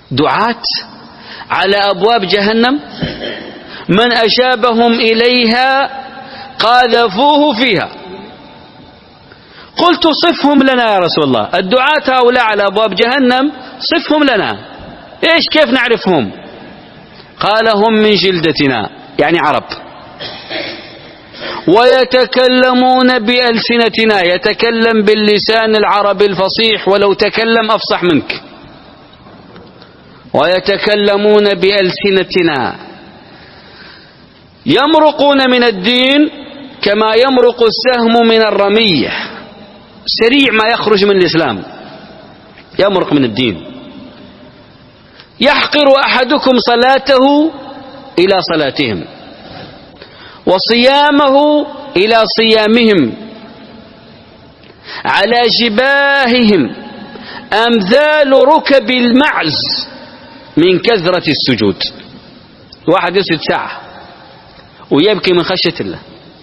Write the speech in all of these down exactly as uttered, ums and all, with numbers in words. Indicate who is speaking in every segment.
Speaker 1: دعاة على أبواب جهنم من أجابهم إليها قاذفوه فيها. قلت صفهم لنا يا رسول الله، الدعاة هؤلاء على أبواب جهنم صفهم لنا، إيش كيف نعرفهم؟ قال هم من جلدتنا، يعني عرب، ويتكلمون بألسنتنا، يتكلم باللسان العربي الفصيح ولو تكلم أفصح منك، ويتكلمون بألسنتنا، يمرقون من الدين كما يمرق السهم من الرمية، سريع ما يخرج من الإسلام يمرق من الدين. يحقر أحدكم صلاته إلى صلاتهم وصيامه إلى صيامهم، على جباههم أمثال ركب المعز من كثرة السجود. واحد يسجد ساعة ويبكي من خشية الله،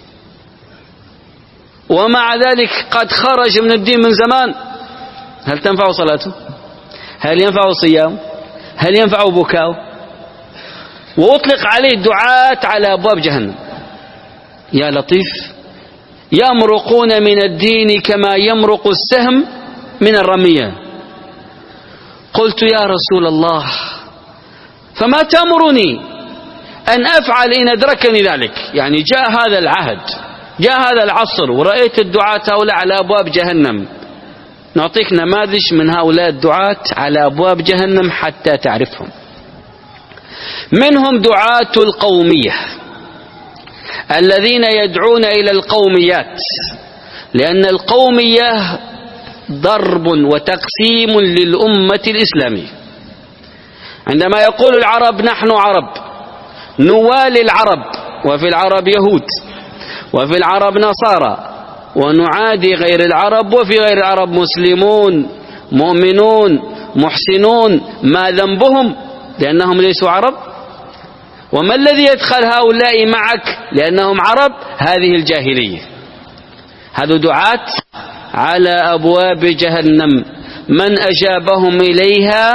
Speaker 1: ومع ذلك قد خرج من الدين من زمان. هل تنفع صلاته؟ هل ينفع صيامه؟ هل ينفع بكاؤه؟ وأطلق عليه دعاة على أبواب جهنم. يا لطيف، يمرقون من الدين كما يمرق السهم من الرمية. قلت يا رسول الله فما تأمرني أن أفعل إن أدركني ذلك؟ يعني جاء هذا العهد، جاء هذا العصر، ورأيت الدعاة هؤلاء على أبواب جهنم. نعطيك نماذج من هؤلاء الدعاة على أبواب جهنم حتى تعرفهم. منهم دعاة القومية الذين يدعون إلى القوميات، لأن القومية ضرب وتقسيم للأمة الإسلامية. عندما يقول العرب نحن عرب نوالي العرب، وفي العرب يهود، وفي العرب نصارى، ونعادي غير العرب، وفي غير العرب مسلمون مؤمنون محسنون، ما ذنبهم؟ لأنهم ليسوا عرب. وما الذي يدخل هؤلاء معك؟ لأنهم عرب. هذه الجاهلية. هذا دعاة على أبواب جهنم من أجابهم إليها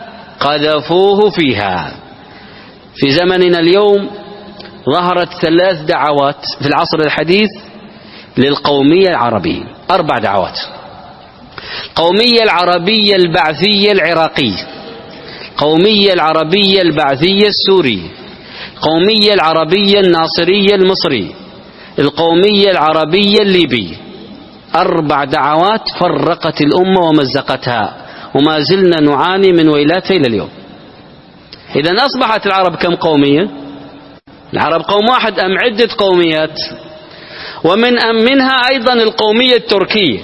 Speaker 1: قذفوه فيها. في زمننا اليوم ظهرت ثلاث دعوات في العصر الحديث للقومية العربية، أربع دعوات: القومية العربية البعثية العراقية، القومية العربية البعثية السورية، القومية العربية الناصرية المصرية، القومية العربية الليبية. أربع دعوات فرقت الأمة ومزقتها، وما زلنا نعاني من ويلاتها إلى اليوم. إذن أصبحت العرب كم قومية؟ العرب قوم واحد أم عدة قوميات؟ ومن أم منها أيضا القومية التركية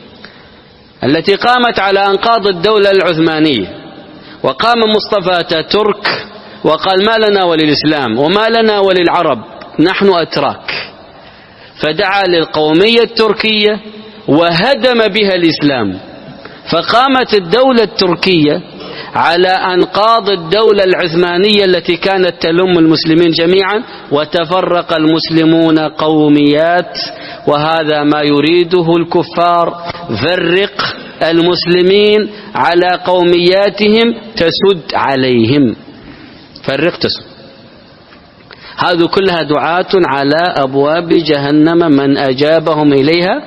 Speaker 1: التي قامت على أنقاض الدولة العثمانية، وقام مصطفى أتاتورك وقال ما لنا وللإسلام وما لنا وللعرب، نحن أتراك، فدعا للقومية التركية وهدم بها الإسلام. فقامت الدولة التركية على أنقاض الدولة العثمانية التي كانت تلم المسلمين جميعا، وتفرق المسلمون قوميات، وهذا ما يريده الكفار. فرق المسلمين على قومياتهم تسد عليهم، فرق تسد. هذه كلها دعاة على أبواب جهنم من أجابهم إليها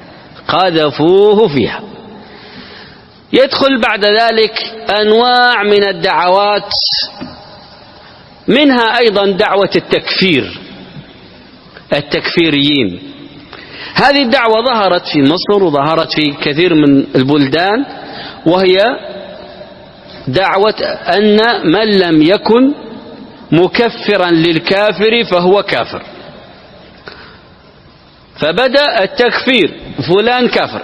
Speaker 1: قذفوه فيها. يدخل بعد ذلك أنواع من الدعوات، منها أيضا دعوة التكفير، التكفيريين. هذه الدعوة ظهرت في مصر وظهرت في كثير من البلدان، وهي دعوة أن من لم يكن مكفرا للكافر فهو كافر. فبدأ التكفير، فلان كافر،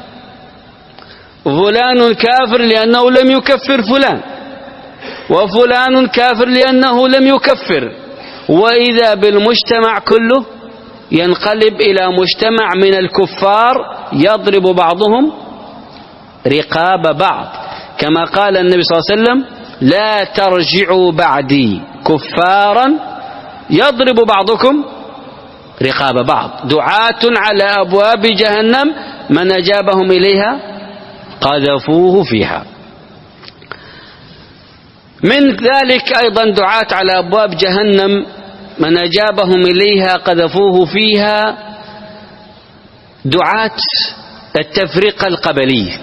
Speaker 1: فلان كافر لأنه لم يكفر فلان، وفلان كافر لأنه لم يكفر، وإذا بالمجتمع كله ينقلب إلى مجتمع من الكفار يضرب بعضهم رقاب بعض، كما قال النبي صلى الله عليه وسلم: لا ترجعوا بعدي كفارا يضرب بعضكم رقاب بعض. دعاة على أبواب جهنم من أجابهم إليها قذفوه فيها. من ذلك أيضا دعاة على أبواب جهنم من أجابهم إليها قذفوه فيها، دعاة التفرقة القبلية،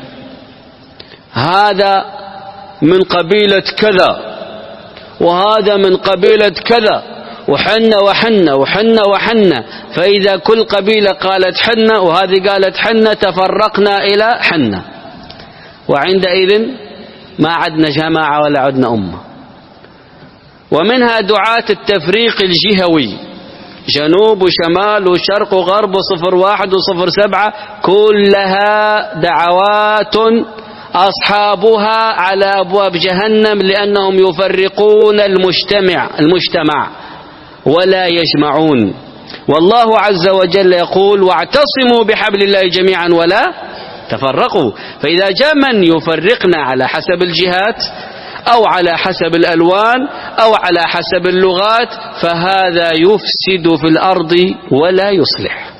Speaker 1: هذا من قبيلة كذا وهذا من قبيلة كذا، وحنا وحنا وحنا وحنا، فإذا كل قبيلة قالت حنا وهذه قالت حنا تفرقنا إلى حنا، وعندئذ ما عدنا جماعة ولا عدنا أمة. ومنها دعاة التفريق الجهوي، جنوب وشمال وشرق وغرب وصفر واحد وصفر سبعة، كلها دعوات أصحابها على أبواب جهنم، لأنهم يفرقون المجتمع المجتمع ولا يجمعون. والله عز وجل يقول: واعتصموا بحبل الله جميعا ولا تفرقوا. فإذا جاء من يفرقنا على حسب الجهات أو على حسب الألوان أو على حسب اللغات، فهذا يفسد في الأرض ولا يصلح.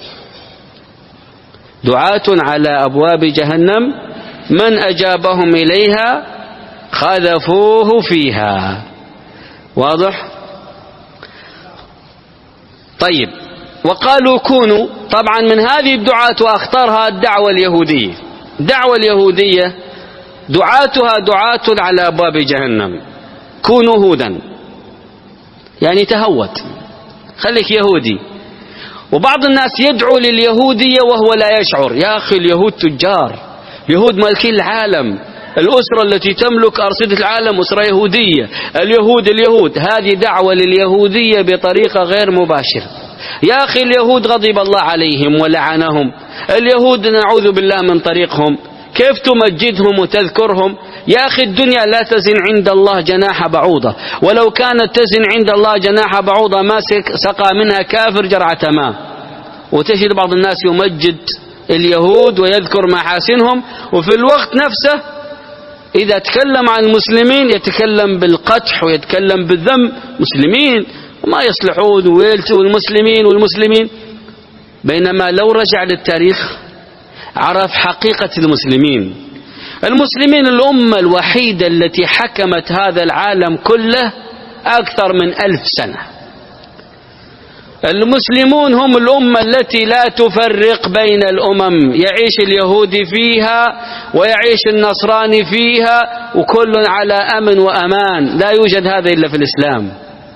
Speaker 1: دعاة على أبواب جهنم من أجابهم إليها خذفوه فيها. واضح؟ طيب، وقالوا كونوا، طبعا من هذه الدعاة وأخطرها الدعوة اليهودية. الدعوة اليهودية دعاتها دعاة على أبواب جهنم، كونوا هودا، يعني تهود، خليك يهودي. وبعض الناس يدعو لليهودية وهو لا يشعر. يا أخي اليهود تجار، يهود مالكين العالم، الأسرة التي تملك أرصدة العالم أسرة يهودية، اليهود اليهود هذه دعوة لليهودية بطريقة غير مباشرة. يا أخي اليهود غضب الله عليهم ولعنهم، اليهود نعوذ بالله من طريقهم، كيف تمجدهم وتذكرهم؟ يا أخي الدنيا لا تزن عند الله جناح بعوضة، ولو كانت تزن عند الله جناح بعوضة ما سقى منها كافر جرعة ماء. وتجد بعض الناس يمجد اليهود ويذكر محاسنهم، وفي الوقت نفسه إذا تكلم عن المسلمين يتكلم بالقدح ويتكلم بالذم، مسلمين وما يصلحون ويلتوا المسلمين والمسلمين. بينما لو رجع للتاريخ عرف حقيقة المسلمين. المسلمين الأمة الوحيدة التي حكمت هذا العالم كله أكثر من ألف سنة. المسلمون هم الأمة التي لا تفرق بين الأمم، يعيش اليهودي فيها ويعيش النصراني فيها وكل على أمن وأمان، لا يوجد هذا إلا في الإسلام.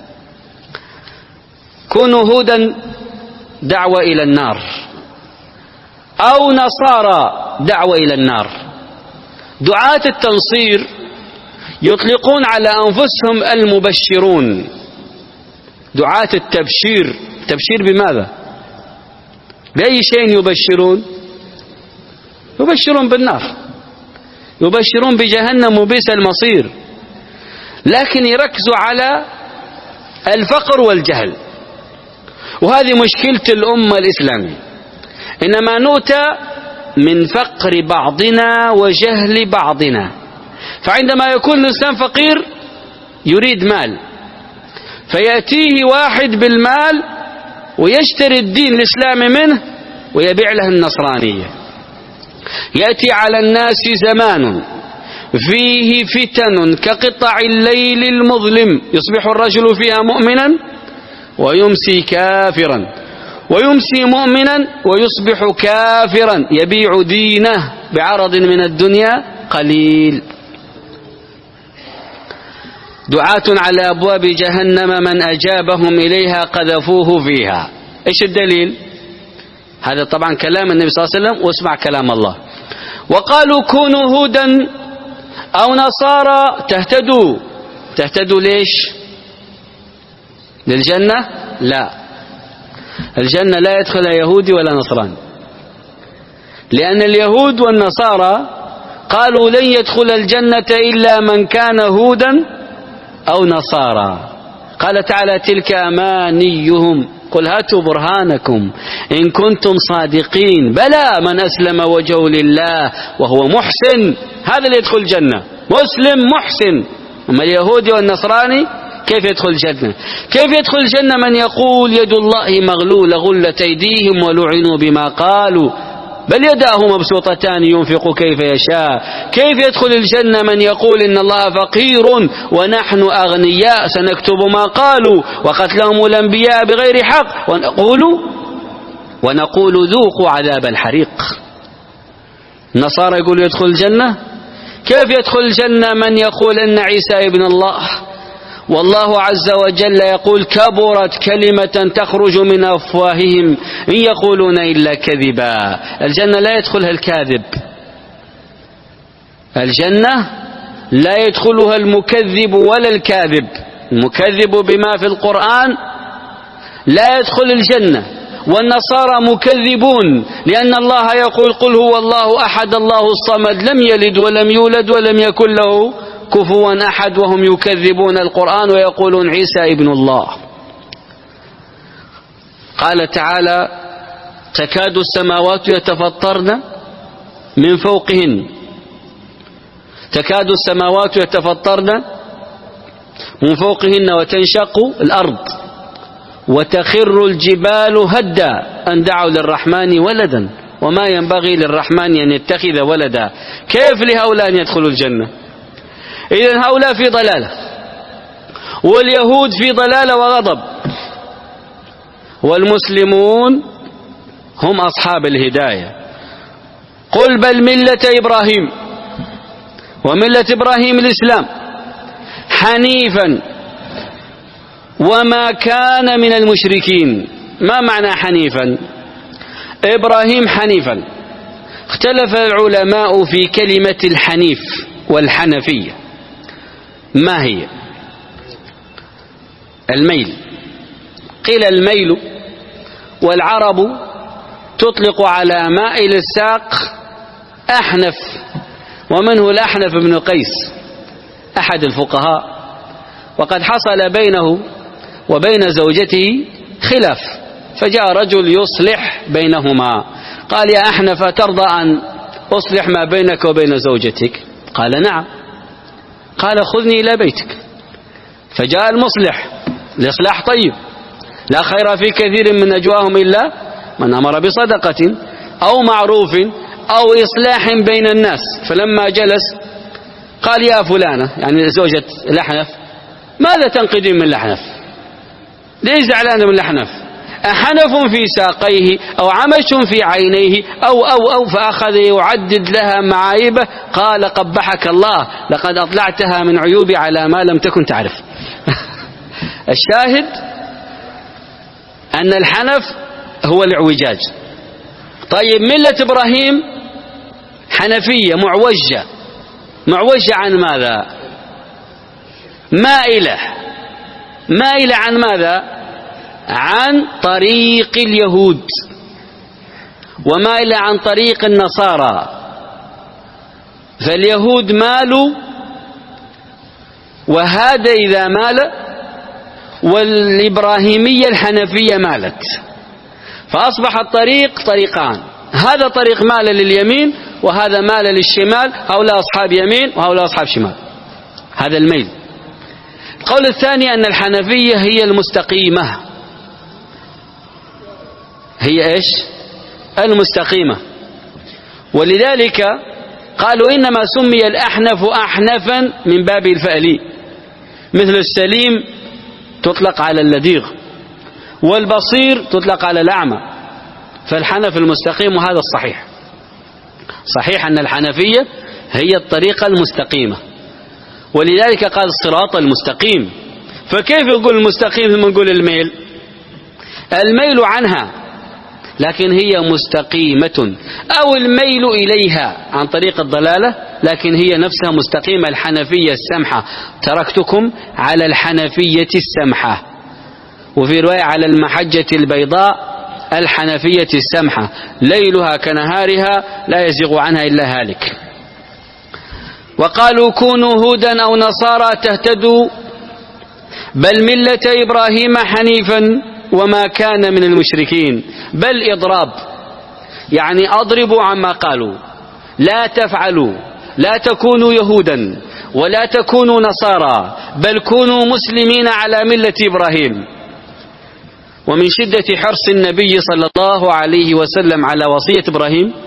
Speaker 1: كونوا هودا دعوة إلى النار، أو نصارى دعوة إلى النار. دعاة التنصير يطلقون على أنفسهم المبشرون. دعاة التبشير، تبشير بماذا؟ بأي شيء يبشرون؟ يبشرون بالنار، يبشرون بجهنم وبئس المصير، لكن يركزوا على الفقر والجهل، وهذه مشكلة الأمة الإسلامية. إنما نؤتى من فقر بعضنا وجهل بعضنا، فعندما يكون الإنسان فقير يريد مال، فيأتيه واحد بالمال ويشتري الدين الإسلامي منه ويبيع له النصرانية. يأتي على الناس زمان فيه فتن كقطع الليل المظلم، يصبح الرجل فيها مؤمنا ويمسي كافرا، ويمسي مؤمنا ويصبح كافرا، يبيع دينه بعرض من الدنيا قليل. دعاة على أبواب جهنم من أجابهم إليها قذفوه فيها. إيش الدليل؟ هذا طبعا كلام النبي صلى الله عليه وسلم، واسمع كلام الله. وقالوا كونوا هودا أو نصارى تهتدوا. تهتدوا ليش؟ للجنة؟ لا، الجنة لا يدخل يهودي ولا نصراني، لأن اليهود والنصارى قالوا لن يدخل الجنة إلا من كان هودا أو نصارى. قال تعالى تلك أمانيهم قل هاتوا برهانكم إن كنتم صادقين بلى من أسلم وجهه لله وهو محسن هذا اللي يدخل الجنة، مسلم محسن. أما اليهودي والنصراني كيف يدخل الجنة؟ كيف يدخل الجنة من يقول يد الله مغلولة غلت أيديهم ولعنوا بما قالوا بل يداه مبسوطتان ينفق كيف يشاء. كيف يدخل الجنة من يقول إن الله فقير ونحن أغنياء؟ سنكتب ما قالوا وقتلهم الأنبياء بغير حق ونقول ونقول ذوقوا عذاب الحريق. النصارى يقول يدخل الجنة. كيف يدخل الجنة من يقول إن عيسى ابن الله؟ والله عز وجل يقول كبرت كلمة تخرج من أفواههم إن يقولون إلا كذبا. الجنة لا يدخلها الكاذب، الجنة لا يدخلها المكذب ولا الكاذب. المكذب بما في القرآن لا يدخل الجنة، والنصارى مكذبون لأن الله يقول قل هو الله أحد الله الصمد لم يلد ولم يولد ولم يكن له كفوا أحد، وهم يكذبون القرآن ويقولون عيسى ابن الله. قال تعالى تكاد السماوات يتفطرن من فوقهن، تكاد السماوات يتفطرن من فوقهن وتنشق الأرض وتخر الجبال هدا أن دعوا للرحمن ولدا وما ينبغي للرحمن أن يتخذ ولدا. كيف لهؤلاء أن يدخلوا الجنة؟ إذن هؤلاء في ضلالة، واليهود في ضلالة وغضب، والمسلمون هم أصحاب الهداية. قل بل ملة إبراهيم، وملة إبراهيم الإسلام حنيفا وما كان من المشركين. ما معنى حنيفا؟ إبراهيم حنيفا. اختلف العلماء في كلمة الحنيف والحنفية ما هي؟ الميل، قيل الميل والعرب تطلق على مائل الساق أحنف، ومنه الأحنف بن قيس أحد الفقهاء، وقد حصل بينه وبين زوجته خلاف، فجاء رجل يصلح بينهما قال يا أحنف ترضى أن أصلح ما بينك وبين زوجتك؟ قال نعم. قال خذني إلى بيتك. فجاء المصلح، الإصلاح طيب، لا خير في كثير من نجواهم إلا من أمر بصدقة أو معروف أو إصلاح بين الناس. فلما جلس قال يا فلانة، يعني زوجة الأحنف، ماذا تنقدين من الأحنف؟ ليش زعلان من الأحنف؟ أحنف في ساقيه أو عمش في عينيه أو أو أو فأخذ يعدد لها معايبه. قال قبحك الله لقد أطلعتها من عيوبي على ما لم تكن تعرف. الشاهد أن الحنف هو الاعوجاج. طيب ملة إبراهيم حنفية معوجة، معوجة عن ماذا؟ مائلة، مائلة عن ماذا؟ عن طريق اليهود، ومائلة عن طريق النصارى. فاليهود مالوا وهذا إذا مال، والإبراهيمية الحنفية مالت، فأصبح الطريق طريقان، هذا طريق مال لليمين وهذا مال للشمال، هؤلاء أصحاب يمين وهؤلاء أصحاب شمال، هذا الميل. القول الثاني أن الحنفية هي المستقيمة، هي إيش؟ المستقيمة. ولذلك قالوا إنما سمي الأحنف أحنفا من باب الفألي، مثل السليم تطلق على اللديغ، والبصير تطلق على الأعمى، فالحنف المستقيم، وهذا الصحيح. صحيح أن الحنفية هي الطريقة المستقيمة، ولذلك قال الصراط المستقيم. فكيف يقول المستقيم ثم يقول الميل؟ الميل عنها لكن هي مستقيمة، أو الميل إليها عن طريق الضلالة لكن هي نفسها مستقيمة. الحنفية السمحة، تركتكم على الحنفية السمحة، وفي رواية على المحجة البيضاء الحنفية السمحة، ليلها كنهارها لا يزيغ عنها إلا هالك. وقالوا كونوا هودا أو نصارى تهتدوا، بل ملة إبراهيم حنيفا وما كان من المشركين. بل إضراب، يعني أضربوا عما قالوا، لا تفعلوا، لا تكونوا يهودا ولا تكونوا نصارى، بل كونوا مسلمين على ملة إبراهيم. ومن شدة حرص النبي صلى الله عليه وسلم على وصية إبراهيم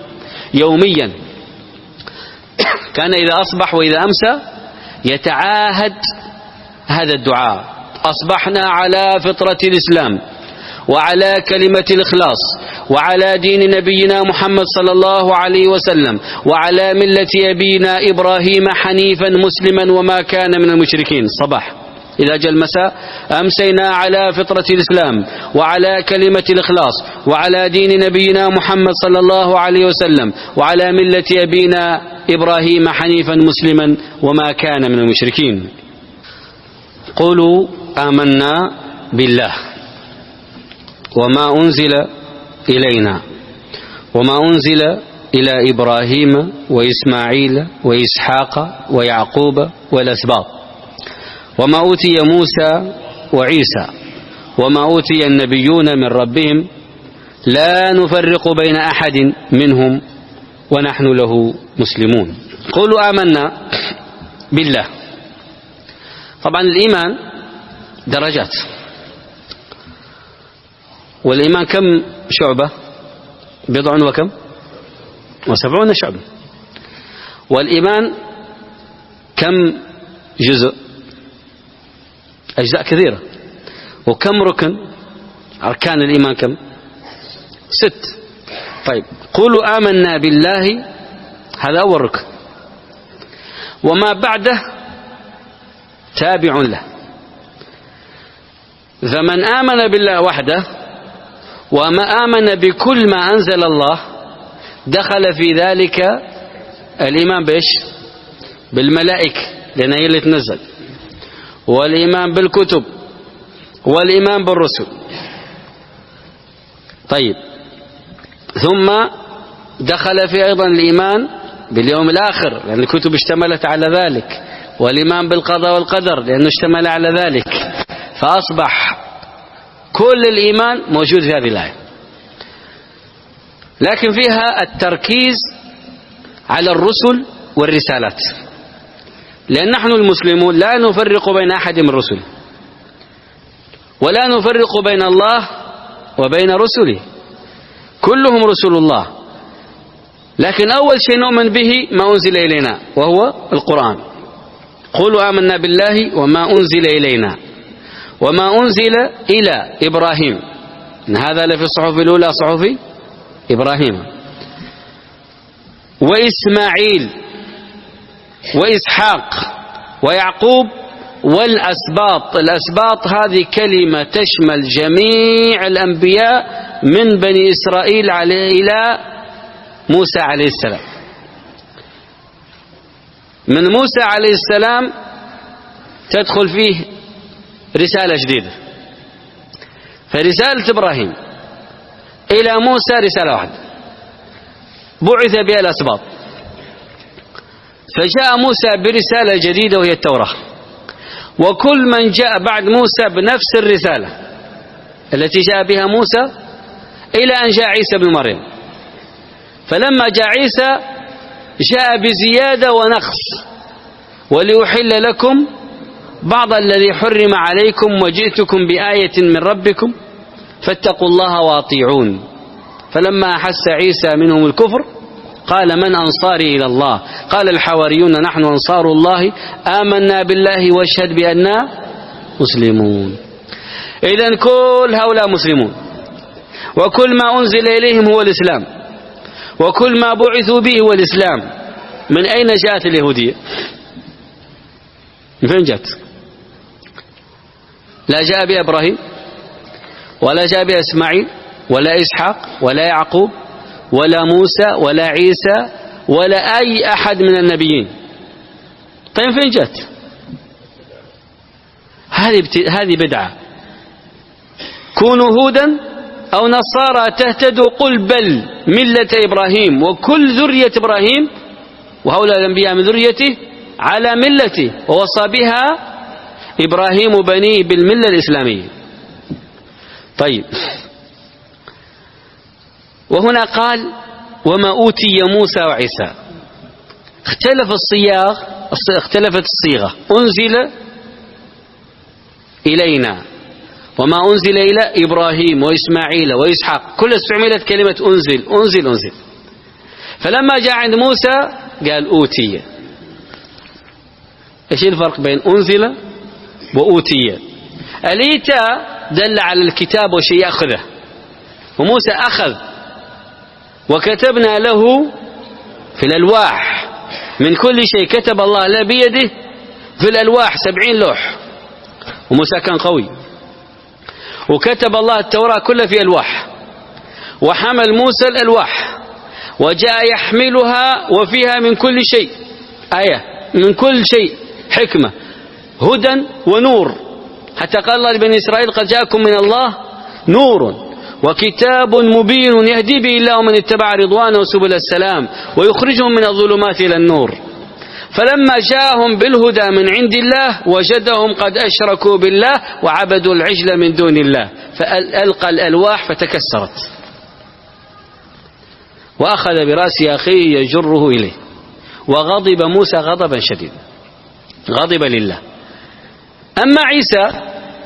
Speaker 1: يوميا. كان إذا أصبح وإذا أمسى يتعاهد هذا الدعاء: أصبحنا على فطرة الإسلام وعلى كلمة الإخلاص وعلى دين نبينا محمد صلى الله عليه وسلم وعلى ملة أبينا إبراهيم حنيفا مسلما وما كان من المشركين. صباح إذا جاء المساء: أمسينا على فطرة الإسلام وعلى كلمة الإخلاص وعلى دين نبينا محمد صلى الله عليه وسلم وعلى ملة أبينا إبراهيم حنيفا مسلما وما كان من المشركين. قولوا آمنا بالله وما أنزل إلينا وما أنزل إلى إبراهيم وإسماعيل وإسحاق ويعقوب والأسباط وما أوتي موسى وعيسى وما أوتي النبيون من ربهم لا نفرق بين أحد منهم ونحن له مسلمون. قولوا آمنا بالله. طبعا الإيمان درجات، والإيمان كم شعبة؟ بضع وكم وسبعون شعبة. والإيمان كم جزء؟ أجزاء كثيرة. وكم ركن؟ أركان الإيمان كم؟ ست. طيب، قولوا آمنا بالله، هذا أول ركن، وما بعده تابع له. فمن آمن بالله وحده وما آمن بكل ما أنزل الله دخل في ذلك الإيمان بإيش؟ بالملائكة، لأن هي اللي تنزل، والإيمان بالكتب، والإيمان بالرسل. طيب، ثم دخل في أيضا الإيمان باليوم الآخر، لأن الكتب اشتملت على ذلك، والإيمان بالقضاء والقدر لأنه اشتمل على ذلك. فأصبح كل الإيمان موجود في هذه الآية، لكن فيها التركيز على الرسل والرسالات، لأن نحن المسلمون لا نفرق بين أحد من الرسل، ولا نفرق بين الله وبين رسله، كلهم رسل الله. لكن أول شيء نؤمن به ما أنزل إلينا وهو القرآن. قولوا آمنا بالله وما أنزل إلينا وما أنزل إلى إبراهيم، هذا لفي الصحف الأولى صحف إبراهيم، وإسماعيل وإسحاق ويعقوب والأسباط. الأسباط هذه كلمة تشمل جميع الأنبياء من بني إسرائيل إلى موسى عليه السلام. من موسى عليه السلام تدخل فيه رسالة جديدة، فرسالة إبراهيم إلى موسى رسالة واحدة بعث بها الأسباط، فجاء موسى برسالة جديدة وهي التوراة، وكل من جاء بعد موسى بنفس الرسالة التي جاء بها موسى إلى أن جاء عيسى بن مريم. فلما جاء عيسى جاء بزيادة ونقص: ولأحل لكم بعض الذي حرم عليكم وجئتكم بآية من ربكم فاتقوا الله وأطيعون. فلما أحس عيسى منهم الكفر قال: من أنصاري إلى الله؟ قال الحواريون: نحن أنصار الله آمنا بالله واشهد بأننا مسلمون. إذن كل هؤلاء مسلمون، وكل ما أنزل إليهم هو الإسلام، وكل ما بعثوا به هو الإسلام. من أين جاءت اليهودية؟ من فين جاءت؟ لا جاء بها إبراهيم، ولا جاء بها إسماعيل، ولا إسحاق، ولا يعقوب، ولا موسى، ولا عيسى، ولا أي أحد من النبيين. طيب فين جاءت؟ هذه هذه بدعة. كونوا هودا أو نصارى تهتدوا قل بل ملة إبراهيم وكل ذرية إبراهيم وهؤلاء الأنبياء من ذريته على ملته، ووصى بها إبراهيم بنيه بالملة الإسلامية. طيب، وهنا قال: وما أوتي موسى وعيسى. اختلف الصياغ، اختلفت الصيغة. أنزل إلينا وما أنزل إلى إبراهيم وإسماعيل وإسحاق، كل استعملت كلمة أنزل أنزل أنزل. فلما جاء عند موسى قال أوتي. إيش الفرق بين أنزل وأوتي؟ الإيتاء دل على الكتاب وشيء يأخذه، وموسى أخذ وكتبنا له في الألواح من كل شيء كتب الله له بيده في الألواح سبعين لوح، وموسى كان قوي وكتب الله التوراة كلها في ألواح، وحمل موسى الألواح وجاء يحملها وفيها من كل شيء آية، من كل شيء حكمة هدى ونور، حتى قال الله لبني إسرائيل قد جاءكم من الله نور وكتاب مبين يهدي به الله من اتبع رضوانه سبل السلام ويخرجهم من الظلمات إلى النور. فلما جاءهم بالهدى من عند الله وجدهم قد أشركوا بالله وعبدوا العجل من دون الله، فألقى الألواح فتكسرت وأخذ برأس أخيه يجره إليه، وغضب موسى غضبا شديدا، غضب لله. أما عيسى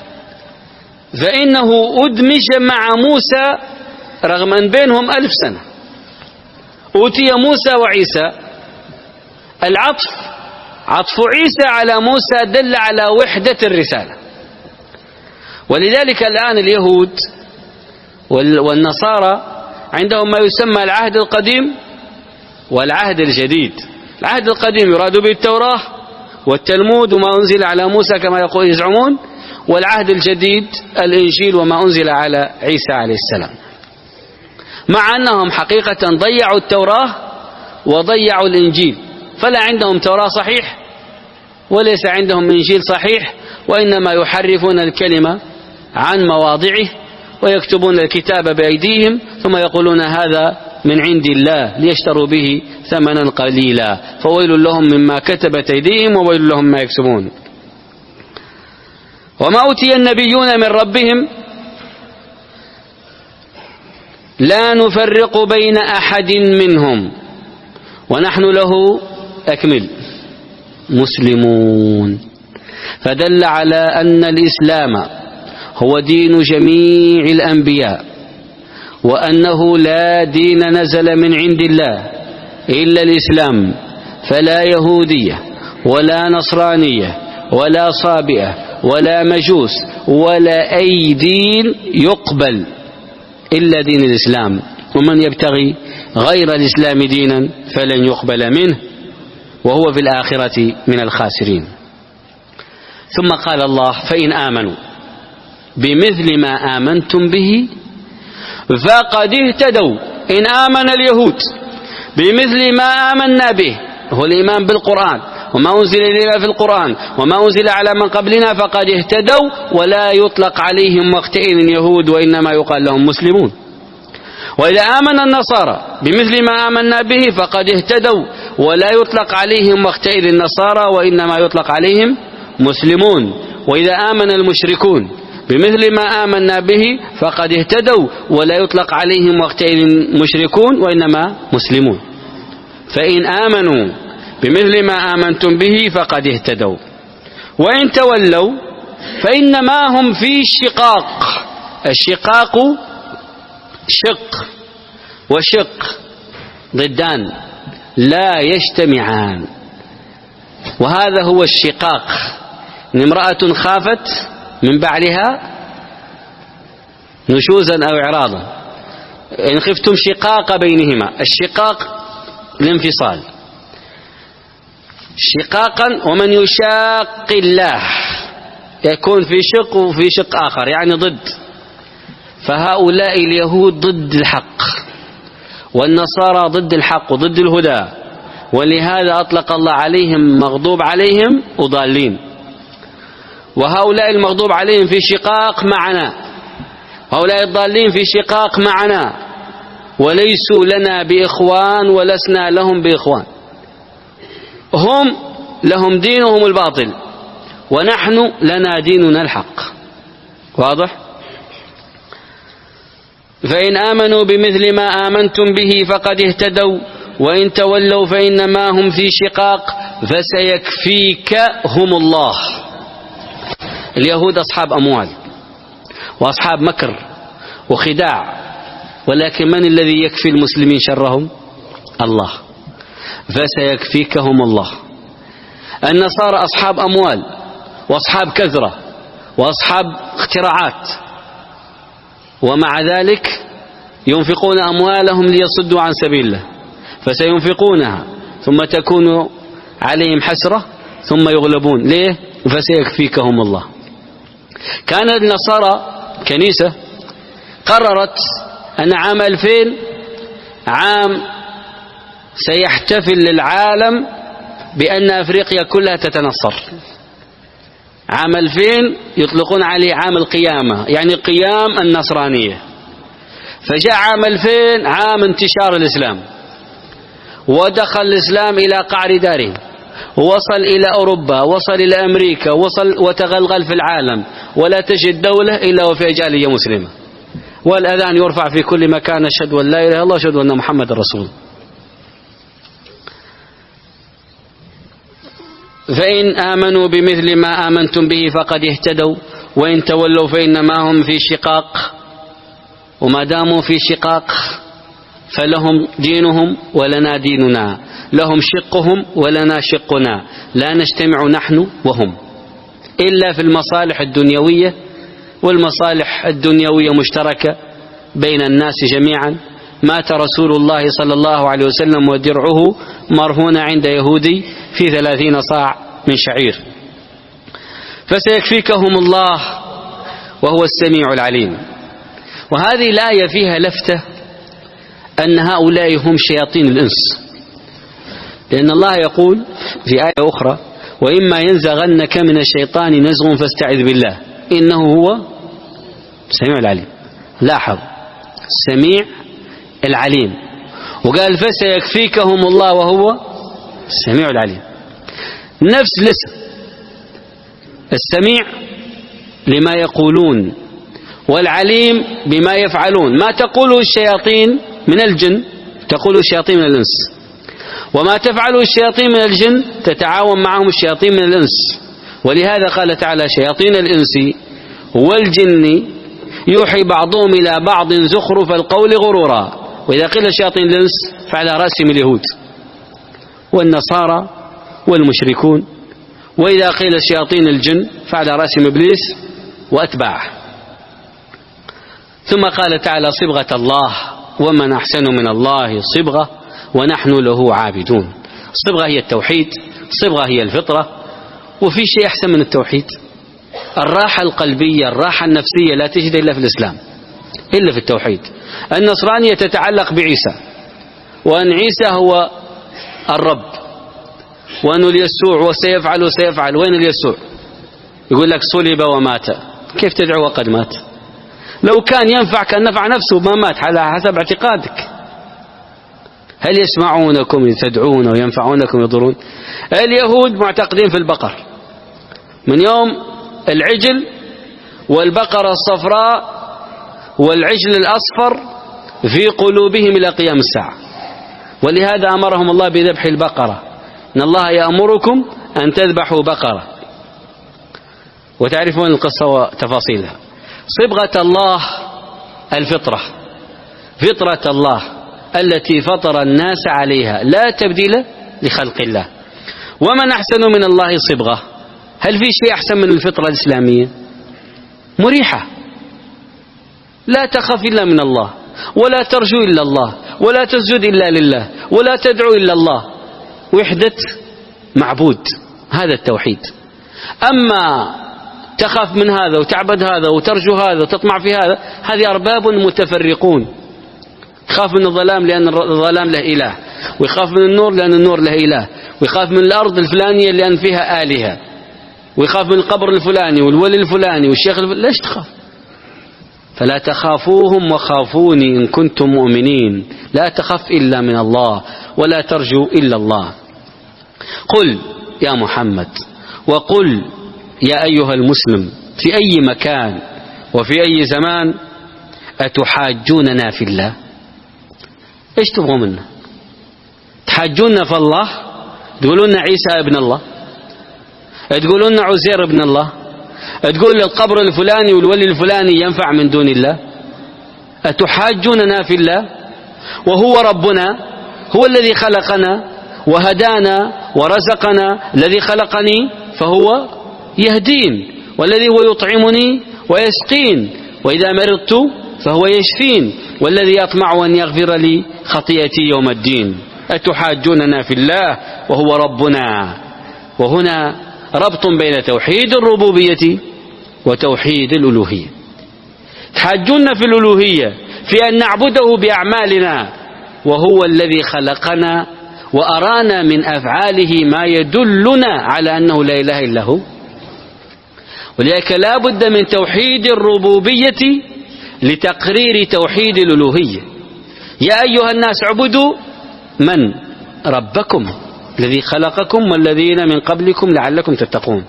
Speaker 1: فإنه أدمج مع موسى رغم أن بينهم ألف سنة. أوتي موسى وعيسى، العطف عطف عيسى على موسى دل على وحدة الرسالة، ولذلك الآن اليهود والنصارى عندهم ما يسمى العهد القديم والعهد الجديد. العهد القديم يراد به التوراة والتلمود وما أنزل على موسى كما يقول يزعمون، والعهد الجديد الإنجيل وما أنزل على عيسى عليه السلام، مع أنهم حقيقة ضيعوا التوراة وضيعوا الإنجيل، فلا عندهم توراة صحيح وليس عندهم إنجيل صحيح، وإنما يحرفون الكلمة عن مواضعه ويكتبون الكتاب بأيديهم ثم يقولون هذا من عند الله ليشتروا به ثمنا قليلا، فويل لهم مما كتبت أيديهم وويل لهم ما يكسبون. وما أوتي النبيون من ربهم لا نفرق بين أحد منهم ونحن له أكمل مسلمون، فدل على أن الإسلام هو دين جميع الأنبياء، وأنه لا دين نزل من عند الله إلا الإسلام، فلا يهودية ولا نصرانية ولا صابئة ولا مجوس ولا أي دين يقبل إلا دين الإسلام، ومن يبتغي غير الإسلام دينا فلن يقبل منه وهو في الآخرة من الخاسرين. ثم قال الله فإن آمنوا بمثل ما آمنتم به فقد اهتدوا. إن آمن اليهود بمثل ما آمنا به، هو الإيمان بالقرآن وما أنزل إلينا في القرآن وما أنزل على من قبلنا، فقد اهتدوا، ولا يطلق عليهم وقتئذ يهود وإنما يقال لهم مسلمون. وإذا آمن النصارى بمثل ما آمنا به فقد اهتدوا، ولا يطلق عليهم وقتئذ النصارى وإنما يطلق عليهم مسلمون. وإذا آمن المشركون بمثل ما آمنا به فقد اهتدوا، ولا يطلق عليهم وقتئذ مشركون وإنما مسلمون. فإن آمنوا بمثل ما آمنتم به فقد اهتدوا، وإن تولوا فإنما هم في شقاق. الشقاق شق وشق ضدان لا يجتمعان، وهذا هو الشقاق. إن امرأة خافت من بعلها نشوزا أو إعراضا، إن خفتم شقاق بينهما، الشقاق الانفصال شقاقا. ومن يشاق الله يكون في شق وفي شق آخر، يعني ضد. فهؤلاء اليهود ضد الحق والنصارى ضد الحق وضد الهدى، ولهذا أطلق الله عليهم مغضوب عليهم وضالين. وهؤلاء المغضوب عليهم في شقاق معنا، وهؤلاء الضالين في شقاق معنا، وليسوا لنا بإخوان ولسنا لهم بإخوان. هم لهم دينهم الباطل ونحن لنا ديننا الحق. واضح؟ فإن آمنوا بمثل ما آمنتم به فقد اهتدوا، وإن تولوا فإنما هم في شقاق فسيكفيكهم الله. اليهود أصحاب أموال وأصحاب مكر وخداع، ولكن من الذي يكفي المسلمين شرهم؟ الله، فسيكفيكهم الله. النصارى أصحاب أموال وأصحاب كثرة وأصحاب اختراعات، ومع ذلك ينفقون أموالهم ليصدوا عن سبيل الله، فسينفقونها ثم تكون عليهم حسرة ثم يغلبون. ليه؟ فسيكفيكهم الله. كان النصارى كنيسة قررت أن عام ألفين عام سيحتفل للعالم بأن أفريقيا كلها تتنصر. عام ألفين يطلقون عليه عام القيامة، يعني قيام النصرانية. فجاء عام ألفين عام انتشار الإسلام، ودخل الإسلام إلى قعر داره، ووصل إلى أوروبا، وصل إلى أمريكا، وصل وتغلغل في العالم، ولا تجد دولة إلا وفي جالية مسلمة، والأذان يرفع في كل مكان: أشهد أن لا إله إلا الله أشهد أن محمد رسول. فإن آمنوا بمثل ما آمنتم به فقد اهتدوا وإن تولوا فإنما هم في شقاق، وما داموا في شقاق فلهم دينهم ولنا ديننا، لهم شقهم ولنا شقنا، لا نجتمع نحن وهم إلا في المصالح الدنيوية، والمصالح الدنيوية مشتركة بين الناس جميعا. مات رسول الله صلى الله عليه وسلم ودرعه مرهون عند يهودي في ثلاثين صاع من شعير. فسيكفيكهم الله وهو السميع العليم. وهذه الآية فيها لفتة أن هؤلاء هم شياطين الإنس، لأن الله يقول في آية أخرى: وإما ينزغنك من الشيطان نزغ فاستعذ بالله إنه هو السميع العليم. لاحظ، السميع العليم، وقال فسيكفيكهم الله وهو السميع العليم. نفس الاسم، السميع لما يقولون والعليم بما يفعلون. ما تقوله الشياطين من الجن تقوله الشياطين من الإنس، وما تفعله الشياطين من الجن تتعاون معهم الشياطين من الإنس. ولهذا قال تعالى: شياطين الإنس والجن يوحي بعضهم إلى بعض زخرف القول غرورا. وإذا قيل شياطين الإنس فعلى رأسهم اليهود والنصارى والمشركون، وإذا قيل شياطين الجن فعلى رأسهم إبليس وأتباعه. ثم قال تعالى: صبغة الله ومن أحسن من الله صبغة ونحن له عابدون. الصبغة هي التوحيد، الصبغة هي الفطرة، وفي شيء أحسن من التوحيد. الراحة القلبية، الراحة النفسية لا تجد إلا في الإسلام، إلا في التوحيد. النصرانية تتعلق بعيسى، وأن عيسى هو الرب، وأنه اليسوع وسيفعل وسيفعل. وين اليسوع؟ يقول لك صلب ومات. كيف تدعو وقد مات؟ لو كان ينفع كان نفع نفسه ما مات، على حسب اعتقادك. هل يسمعونكم إذ تدعون وينفعونكم يضرون؟ اليهود معتقدين في البقر، من يوم العجل والبقرة الصفراء والعجل الأصفر في قلوبهم إلى قيام الساعة، ولهذا أمرهم الله بذبح البقرة: إن الله يأمركم أن تذبحوا بقرة. وتعرفون القصة وتفاصيلها. صبغة الله الفطرة، فطرة الله التي فطر الناس عليها، لا تبديل لخلق الله. ومن أحسن من الله صبغة. هل في شيء أحسن من الفطرة الإسلامية؟ مريحة، لا تخف إلا من الله، ولا ترجو إلا الله، ولا تسجد إلا لله، ولا تدعو إلا الله، وحدة معبود. هذا التوحيد. أما تخاف من هذا وتعبد هذا وترجو هذا وتطمع في هذا، هذه أرباب متفرقون. يخاف من الظلام لأن الظلام له إله، ويخاف من النور لأن النور له إله، ويخاف من الأرض الفلانية لأن فيها آلهة، ويخاف من القبر الفلاني والولي الفلاني والشيخ الفلاني. ليش تخاف؟ فلا تخافوهم وخافوني إن كنتم مؤمنين. لا تخف إلا من الله، ولا ترجو إلا الله. قل يا محمد، وقل يا أيها المسلم في أي مكان وفي أي زمان: أتحاجوننا في الله؟ إيش تبغوا منا؟ تحاجوننا في الله؟ تقولون عيسى ابن الله، تقولون عزير ابن الله، تقول القبر الفلاني والولي الفلاني ينفع من دون الله. أتحاجوننا في الله وهو ربنا هو الذي خلقنا وهدانا ورزقنا. الذي خلقني فهو يهدين، والذي هو يطعمني ويسقين، وإذا مرضت فهو يشفين، والذي يطمع أن يغفر لي خطيئتي يوم الدين. أتحاجوننا في الله وهو ربنا. وهنا ربط بين توحيد الربوبية وتوحيد الألوهية. تحاجون في الألوهية في أن نعبده بأعمالنا، وهو الذي خلقنا وأرانا من أفعاله ما يدلنا على أنه لا إله إلا هو. ولذلك لا بد من توحيد الربوبية لتقرير توحيد الألوهية. يا أيها الناس اعبدوا من؟ ربكم الذي خلقكم والذين من قبلكم لعلكم تتقون.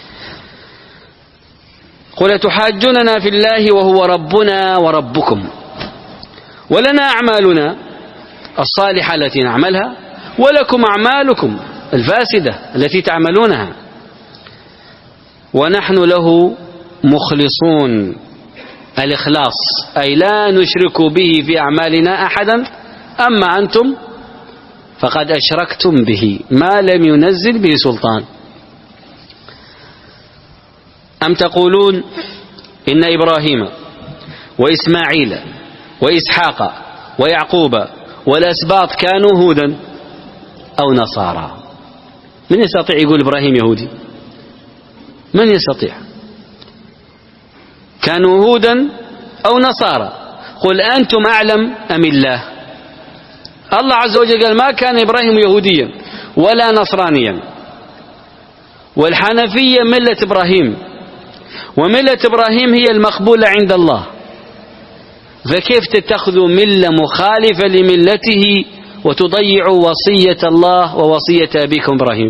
Speaker 1: قل تحاجوننا في الله وهو ربنا وربكم، ولنا أعمالنا الصالحة التي نعملها، ولكم أعمالكم الفاسدة التي تعملونها، ونحن له مخلصون. الإخلاص أي لا نشرك به في أعمالنا أحدا، أما أنتم فقد أشركتم به ما لم ينزل به سلطان. أم تقولون إن إبراهيم وإسماعيل وإسحاق ويعقوب والأسباط كانوا هودا أو نصارى؟ من يستطيع يقول إبراهيم يهودي؟ من يستطيع؟ كانوا هودا أو نصارى. قل أنتم أعلم أم الله؟ الله عز وجل قال ما كان إبراهيم يهوديا ولا نصرانيا، والحنفية ملة إبراهيم، وملة إبراهيم هي المقبولة عند الله، فكيف تتخذوا ملة مخالفة لملته وتضيعوا وصية الله ووصية أبيكم إبراهيم؟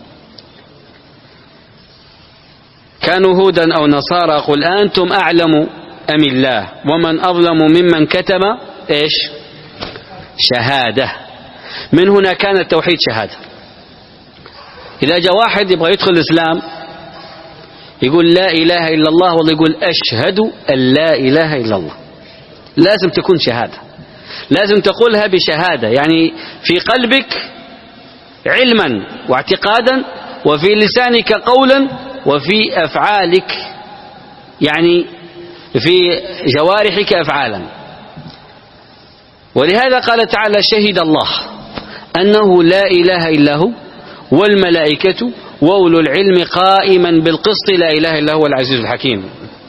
Speaker 1: كانوا هودا أو نصارى. قل أنتم أعلم أم الله؟ ومن أظلم ممن كتم إيش؟ شهادة. من هنا كان التوحيد شهادة. إذا جاء واحد يبغى يدخل الإسلام يقول لا إله إلا الله، والله يقول أشهد أن لا إله إلا الله، لازم تكون شهادة، لازم تقولها بشهادة، يعني في قلبك علما واعتقادا، وفي لسانك قولا، وفي أفعالك يعني في جوارحك أفعالا. ولهذا قال تعالى شهد الله أنه لا إله إلا هو والملائكة وأولو العلم قائما بالقسط لا إله إلا هو العزيز الحكيم.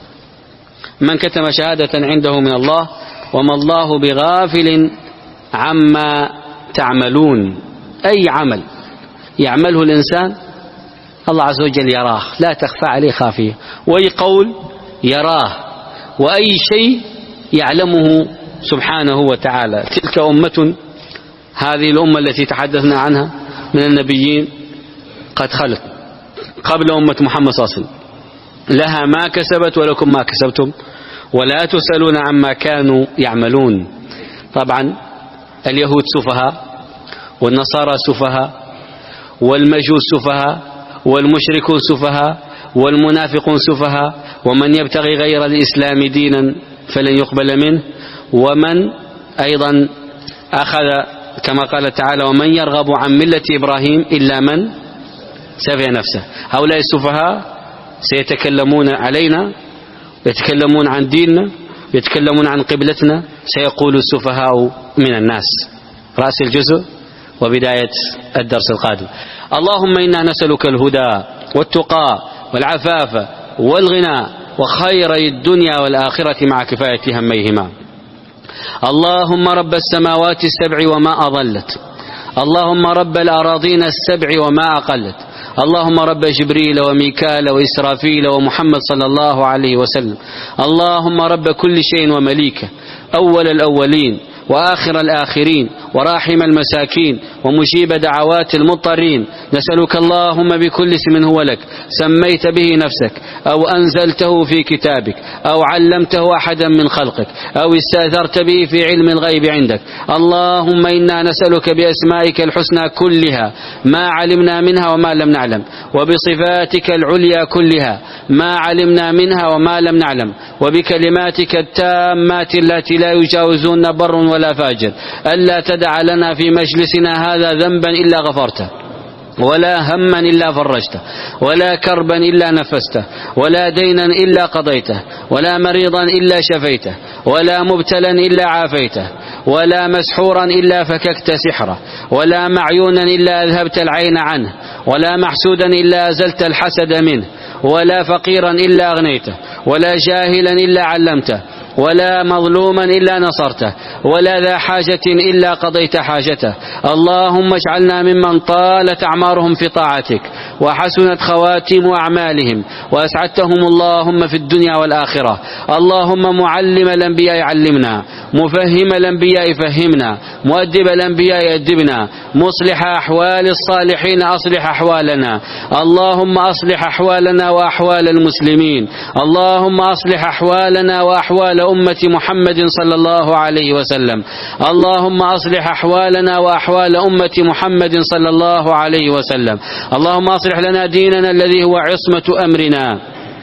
Speaker 1: من كتم شهادة عنده من الله وما الله بغافل عما تعملون. أي عمل يعمله الإنسان الله عز وجل يراه، لا تخفى عليه خافية، وأي قول يراه، وأي شيء يعلمه سبحانه وتعالى. تلك أمة، هذه الأمة التي تحدثنا عنها من النبيين قد خلت قبل أمة محمد صلى الله عليه وسلم، لها ما كسبت ولكم ما كسبتم ولا تسألون عما كانوا يعملون. طبعا اليهود سفهاء، والنصارى سفهاء، والمجوس سفهاء، والمشركون سفهاء، والمنافقون سفهاء، ومن يبتغي غير الإسلام دينا فلن يقبل منه، ومن أيضا أخذ كما قال تعالى ومن يرغب عن ملة إبراهيم إلا من سفه نفسه. هؤلاء السفهاء سيتكلمون علينا، يتكلمون عن ديننا، يتكلمون عن قبلتنا. سيقول السفهاء من الناس. رأس الجزء وبداية الدرس القادم. اللهم إنا نسألك الهدى والتقى والعفاف والغنى وخير الدنيا والآخرة مع كفاية هميهما. اللهم رب السماوات السبع وما أضلت، اللهم رب الأراضين السبع وما أقلت، اللهم رب جبريل وميكال وإسرافيل ومحمد صلى الله عليه وسلم، اللهم رب كل شيء ومليكه، أول الأولين وآخر الآخرين وراحم المساكين ومجيب دعوات المضطرين. نسألك اللهم بكل اسم هو لك سميت به نفسك أو أنزلته في كتابك أو علمته أحدا من خلقك أو استأثرت به في علم الغيب عندك. اللهم إنا نسألك بأسمائك الحسنى كلها ما علمنا منها وما لم نعلم، وبصفاتك العليا كلها ما علمنا منها وما لم نعلم، وبكلماتك التامات التي لا يجاوزون بر ولا فاجر، ألا تدع لنا في مجلسنا هذا ذنبا إلا غفرته، ولا هما إلا فرجته، ولا كربا إلا نفسته، ولا دينا إلا قضيته، ولا مريضا إلا شفيته، ولا مبتلا إلا عافيته، ولا مسحورا إلا فككت سحره، ولا معيونا إلا أذهبت العين عنه، ولا محسودا إلا أزلت الحسد منه، ولا فقيرا إلا أغنيته، ولا جاهلا إلا علمته، ولا مظلوما إلا نصرته، ولا ذا حاجة إلا قضيت حاجته. اللهم اجعلنا ممن طالت أعمارهم في طاعتك وحسنت خواتم أعمالهم وأسعدتهم اللهم في الدنيا والآخرة. اللهم معلم الأنبياء علمنا، مفهم الأنبياء فهمنا، مؤدب الأنبياء أدبنا، مصلح أحوال الصالحين أصلح أحوالنا. اللهم أصلح أحوالنا وأحوال المسلمين. اللهم أصلح أحوالنا وأحوال أمة محمد صلى الله عليه وسلم. اللهم أصلح أحوالنا وأحوال أمة محمد صلى الله عليه وسلم. اللهم أصلح لنا ديننا الذي هو عصمة أمرنا،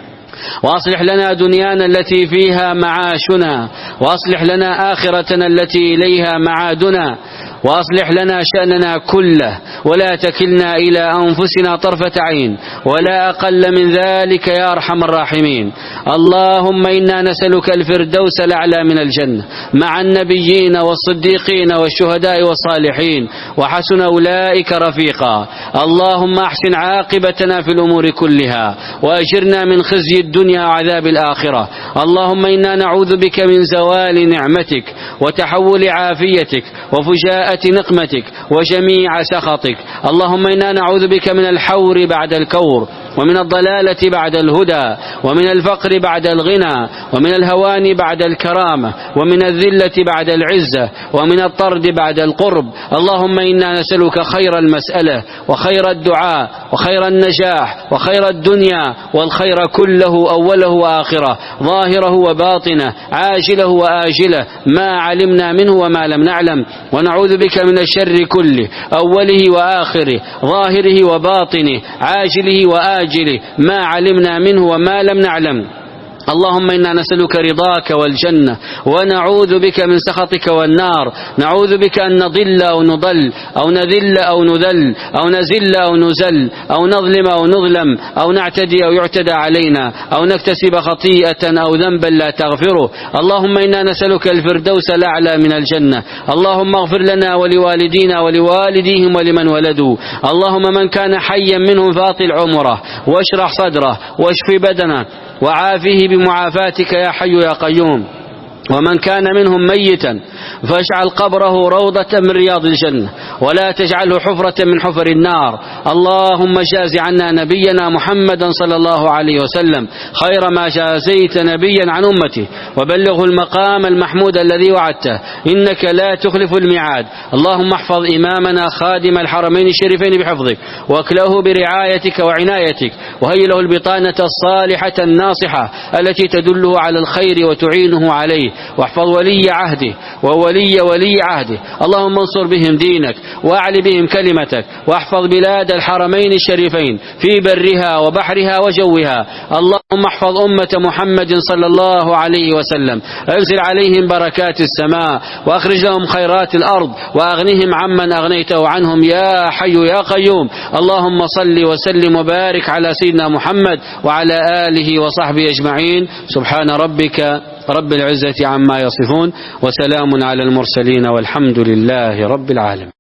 Speaker 1: وأصلح لنا دنيانا التي فيها معاشنا، وأصلح لنا آخرتنا التي إليها معادنا، وأصلح لنا شأننا كله، ولا تكلنا إلى أنفسنا طرفة عين ولا أقل من ذلك يا أرحم الراحمين. اللهم إنا نسألك الفردوس الأعلى من الجنة مع النبيين والصديقين والشهداء والصالحين وحسن أولئك رفيقا. اللهم أحسن عاقبتنا في الأمور كلها وأجرنا من خزي الدنيا وعذاب الآخرة. اللهم إنا نعوذ بك من زوال نعمتك وتحول عافيتك وفجاءة نقمتك وجميع سخطك. اللهم إنا نعوذ بك من الحور بعد الكور، ومن الضلالة بعد الهدى، ومن الفقر بعد الغنى، ومن الهوان بعد الكرامة، ومن الذلة بعد العزة، ومن الطرد بعد القرب. اللهم إنا نسألك خير المسألة وخير الدعاء وخير النجاح وخير الدنيا والخير كله أوله وآخره ظاهره وباطنه عاجله وآجله ما علمنا منه وما لم نعلم، ونعوذ بك من الشر كله أوله وآخره ظاهره وباطنه عاجله وآجله ما علمنا منه وما لم نعلم. اللهم إنا نسألك رضاك والجنة، ونعوذ بك من سخطك والنار. نعوذ بك أن نضل أو نضل أو نذل أو نذل أو نزل أو نزل أو نظلم أو نظلم أو نعتدي أو يعتدى علينا أو نكتسب خطيئة أو ذنبا لا تغفره. اللهم إنا نسألك الفردوس الأعلى من الجنة. اللهم اغفر لنا ولوالدينا ولوالديهم ولمن ولدوا. اللهم من كان حيا منهم فاطل عمره واشرح صدره واشف بدنه وعافه بمعافاتك يا حي يا قيوم. ومن كان منهم ميتا فاجعل قبره روضة من رياض الجنة ولا تجعله حفرة من حفر النار. اللهم جاز عنا نبينا محمدا صلى الله عليه وسلم خير ما جازيت نبيا عن أمته، وبلغه المقام المحمود الذي وعدته إنك لا تخلف الميعاد. اللهم احفظ إمامنا خادم الحرمين الشريفين بحفظك، واكله برعايتك وعنايتك، وهي له البطانة الصالحة الناصحة التي تدله على الخير وتعينه عليه، واحفظ ولي عهده وولي ولي عهده. اللهم انصر بهم دينك واعل بهم كلمتك، واحفظ بلاد الحرمين الشريفين في برها وبحرها وجوها. اللهم احفظ أمة محمد صلى الله عليه وسلم، انزل عليهم بركات السماء واخرج لهم خيرات الأرض واغنهم عمن أغنيته عنهم يا حي يا قيوم. اللهم صل وسلم وبارك على سيدنا محمد وعلى آله وصحبه أجمعين. سبحان ربك رب العزة عما يصفون، وسلام على المرسلين، والحمد لله رب العالمين.